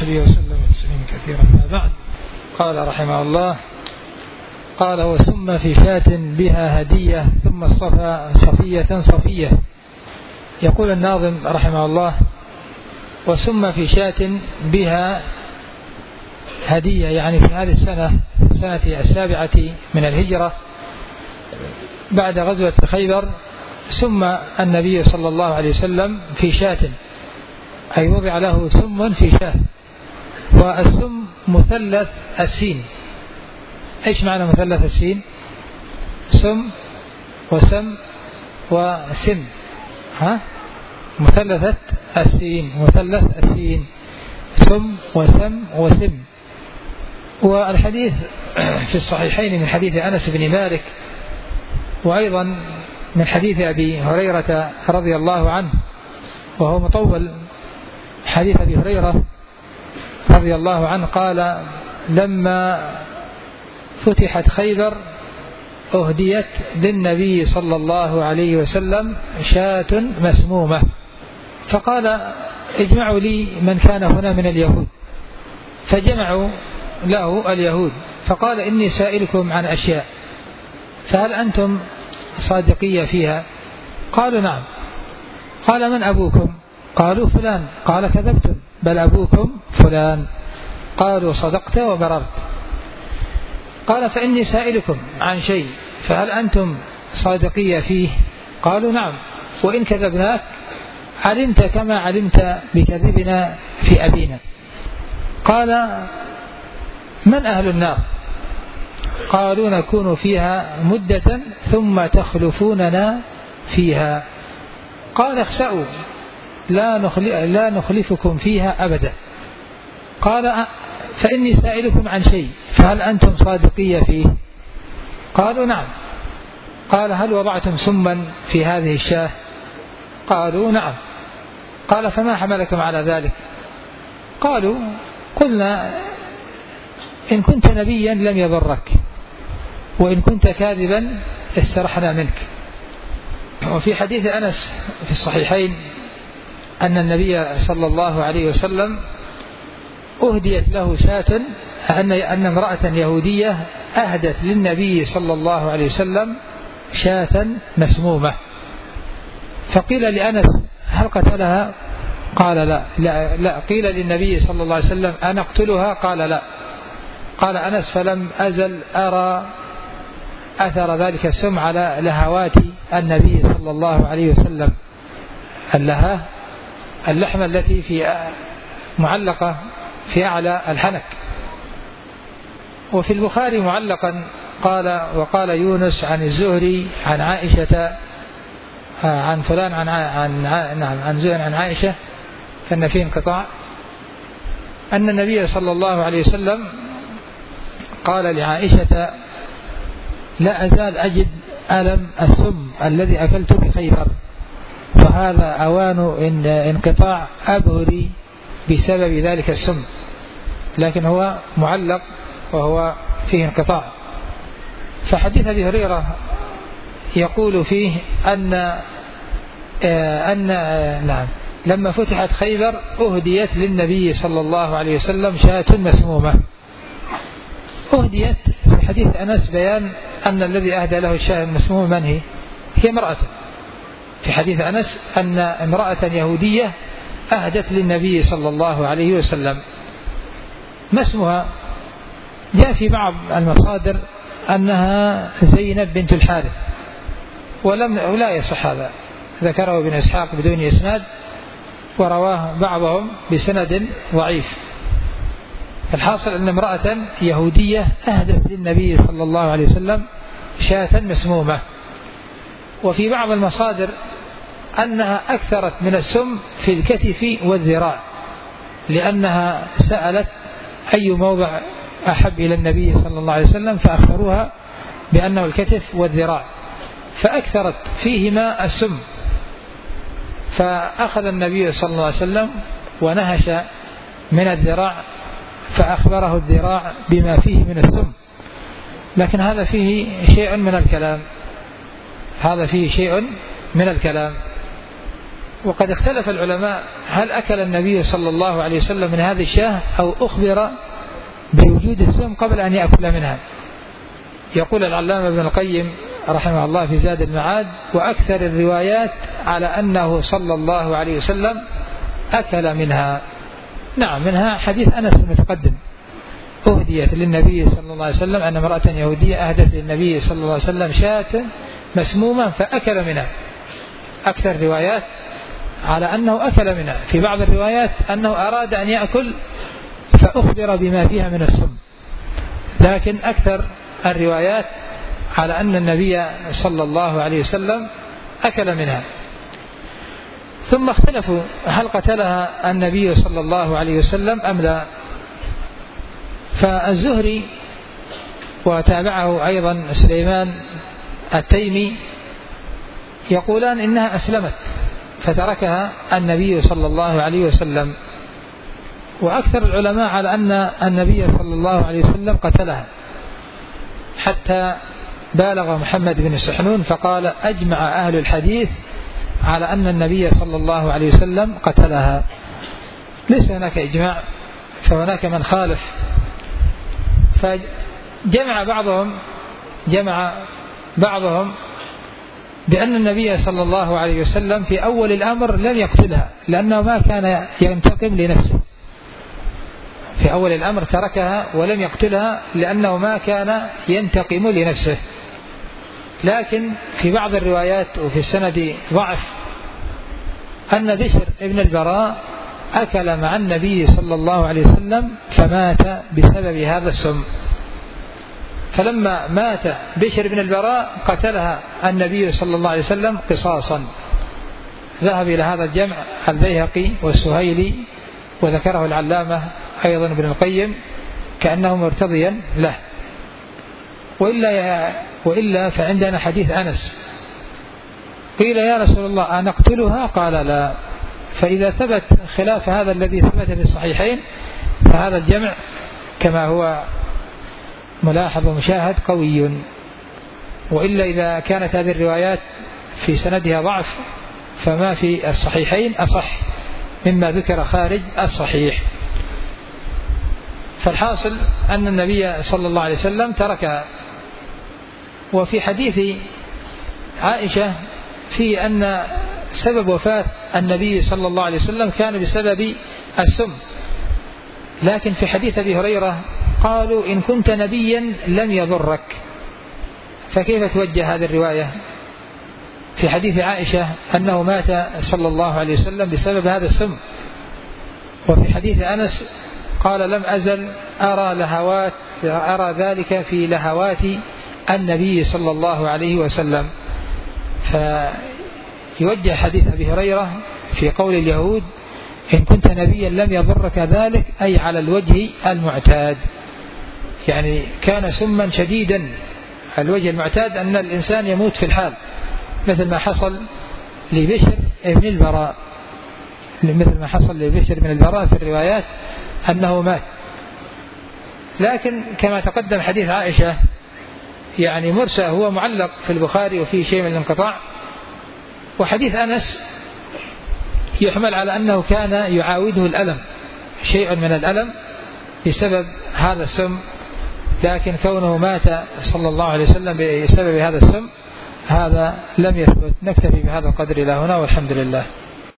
وصحبه وسلم تسليما كثيرا. ما بعد، قال رحمه الله: قال: وسم في شاة بها هدية ثم اصطفى صفية صفية. يقول الناظم رحمه الله: وسم في شاة بها هدية، يعني في هذه السنة 7 من الهجرة بعد غزوة خيبر، سم النبي صلى الله عليه وسلم في شاة، أي وضع له سم في شاة. والسم مثلث السين. إيش معنى مثلث السين؟ سم وسم وسم، مثلث السين، سم وسم وسم. والحديث في الصحيحين من حديث أنس بن مالك، وأيضا من حديث أبي هريرة رضي الله عنه، وهو مطول. حديث أبي هريرة رضي الله عنه قال: لما فتحت خيبر أهديت للنبي صلى الله عليه وسلم شاة مسمومة، فقال: اجمعوا لي من كان هنا من اليهود. فجمعوا له اليهود، فقال: إني سائلكم عن أشياء، فهل أنتم صادقية فيها؟ قالوا: نعم. قال: من أبوكم؟ قالوا: فلان. قال: كذبتم، بل أبوكم فلان. قالوا: صدقت وبررت. قال: فإني سائلكم عن شيء، فهل أنتم صادقية فيه؟ قالوا: نعم، وإن كذبناك علمت كما علمت بكذبنا في أبينا. قال: من أهل النار؟ قالوا: نكون فيها مدة ثم تخلفوننا فيها. قال: اخسأوا، لا نخلفكم فيها أبدا. قال: فإني سائلكم عن شيء، فهل أنتم صادقية فيه؟ قالوا: نعم. قال: هل وضعتم سما في هذه الشاة؟ قالوا: نعم. قال: فما حملكم على ذلك؟ قالوا: قلنا إن كنت نبيا لم يضرك، وإن كنت كاذبا استرحنا منك. وفي حديث أنس في الصحيحين أن النبي صلى الله عليه وسلم أهديت له شاة، أن امرأة يهودية أهدت للنبي صلى الله عليه وسلم شاة مسمومة. فقيل لأنس: هل قتلها؟ قال: لا. قيل للنبي صلى الله عليه وسلم: أنا أقتلها؟ قال: لا. قال أنس: فلم أزل أرى أثر ذلك السم على لهوات النبي صلى الله عليه وسلم، اللحمة التي في معلقة في أعلى الحنك. وفي البخاري معلقا وقال يونس عن الزهري عن عائشة عن فلان عن زهري عن عائشة، كان فيه انقطاع، أن النبي صلى الله عليه وسلم قال لعائشة: لا أزال أجد ألم السم الذي أكلت بخيبر، فهذا أوان انقطاع أبهري بسبب ذلك السم. لكن هو معلق وهو فيه انقطاع. فحديث أبي هريرة يقول فيه أن لما فتحت خيبر أهديت للنبي صلى الله عليه وسلم شاة مسمومة. أهديت في حديث أنس بيان أن الذي أهدى له الشاة المسمومة من هي امرأة. في حديث أنس أن امرأة يهودية أهدت للنبي صلى الله عليه وسلم. ما اسمها؟ جاء في بعض المصادر أنها زينب بنت الحارث، ولا يصح هذا، ذكره ابن إسحاق بدون إسناد، ورواه بعضهم بسند ضعيف. الحاصل أن امرأة يهودية أهدت للنبي صلى الله عليه وسلم شاة مسمومة. وفي بعض المصادر أنها أكثرت من السم في الكتف والذراع، لأنها سألت أي موضع أحب إلى النبي صلى الله عليه وسلم، فأخبروها بأنه الكتف والذراع، فأكثرت فيهما السم. فأخذ النبي صلى الله عليه وسلم ونهش من الذراع، فأخبره الذراع بما فيه من السم. لكن هذا فيه شيء من الكلام، وقد اختلف العلماء هل أكل النبي صلى الله عليه وسلم من هذه الشاة أو أخبر بوجود السم قبل أن يأكل منها. يقول العلامة ابن القيم رحمه الله في زاد المعاد: وأكثر الروايات على أنه صلى الله عليه وسلم أكل منها. نعم، منها حديث أنس المتقدم: أهديت للنبي صلى الله عليه وسلم أن امرأة يهودية أهدت للنبي صلى الله عليه وسلم شاة مسمومة فأكل منها. أكثر الروايات على أنه أكل منها. في بعض الروايات أنه أراد أن يأكل فأخبر بما فيها من السم، لكن أكثر الروايات على أن النبي صلى الله عليه وسلم أكل منها. ثم اختلفوا هل قتلها النبي صلى الله عليه وسلم أم لا. فالزهري وتابعه أيضا سليمان التيمي يقولان إنها أسلمت فتركها النبي صلى الله عليه وسلم، وأكثر العلماء على أن النبي صلى الله عليه وسلم قتلها، حتى بالغ محمد بن سحنون فقال: أجمع أهل الحديث على أن النبي صلى الله عليه وسلم قتلها. ليس هناك إجماع، فهناك من خالف. فجمع بعضهم بأن النبي صلى الله عليه وسلم في أول الأمر لم يقتلها لأنه ما كان ينتقم لنفسه. في أول الأمر تركها ولم يقتلها لأنه ما كان ينتقم لنفسه. لكن في بعض الروايات وفي السند ضعف أن بشر ابن البراء أكل مع النبي صلى الله عليه وسلم فمات بسبب هذا السم. فلما مات بشر بن البراء قتلها النبي صلى الله عليه وسلم قصاصا. ذهب إلى هذا الجمع البيهقي والسهيلي، وذكره العلامة أيضا ابن القيم كأنه مرتضيا له. وإلا فعندنا حديث أنس: قيل يا رسول الله أنقتلها؟ قال لا. فإذا ثبت خلاف هذا الذي ثبت في الصحيحين فهذا الجمع كما هو ملاحظ ومشاهد قوي. وإلا إذا كانت هذه الروايات في سندها ضعف فما في الصحيحين أصح مما ذكر خارج الصحيح. فالحاصل أن النبي صلى الله عليه وسلم تركها. وفي حديث عائشة في أن سبب وفاة النبي صلى الله عليه وسلم كان بسبب السم، لكن في حديث أبي هريرة قالوا: إن كنت نبيا لم يضرك. فكيف توجه هذه الرواية في حديث عائشة أنه مات صلى الله عليه وسلم بسبب هذا السم، وفي حديث أنس قال: لم أزل أرى ذلك في لهوات النبي صلى الله عليه وسلم. فيوجه حديث أبي هريرة في قول اليهود: إن كنت نبيا لم يضرك ذلك، أي على الوجه المعتاد، يعني كان سما شديدا. الوجه المعتاد أن الإنسان يموت في الحال، مثل ما حصل لبشر بن البراء في الروايات أنه مات. لكن كما تقدم حديث عائشة يعني مرسى، هو معلق في البخاري وفيه شيء من الانقطاع. وحديث أنس يحمل على أنه كان يعاوده الألم، شيء من الألم بسبب هذا السم، لكن كونه مات صلى الله عليه وسلم بسبب هذا السم هذا لم يثبت. نكتفي بهذا القدر إلى هنا، والحمد لله.